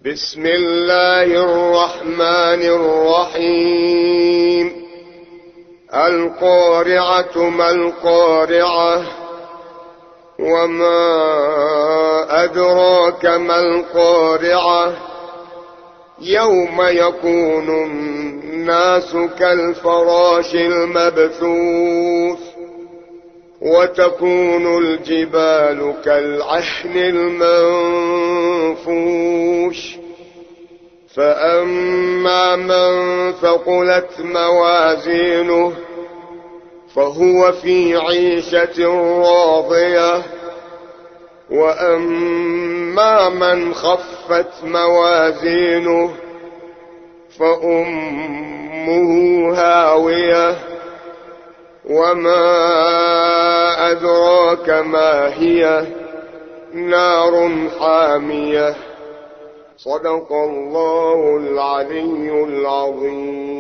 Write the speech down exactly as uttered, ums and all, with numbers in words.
بسم الله الرحمن الرحيم. القارعة ما القارعة، وما أدراك ما القارعة، يوم يكون الناس كالفراش المبثوث، وتكون الجبال كالعهن المنفوش. فأما من ثقلت موازينه فهو في عيشة راضية، وأما من خفت موازينه فأمه هاوية، وما أدراك ما هي، نار حامية. صدق الله العلي العظيم.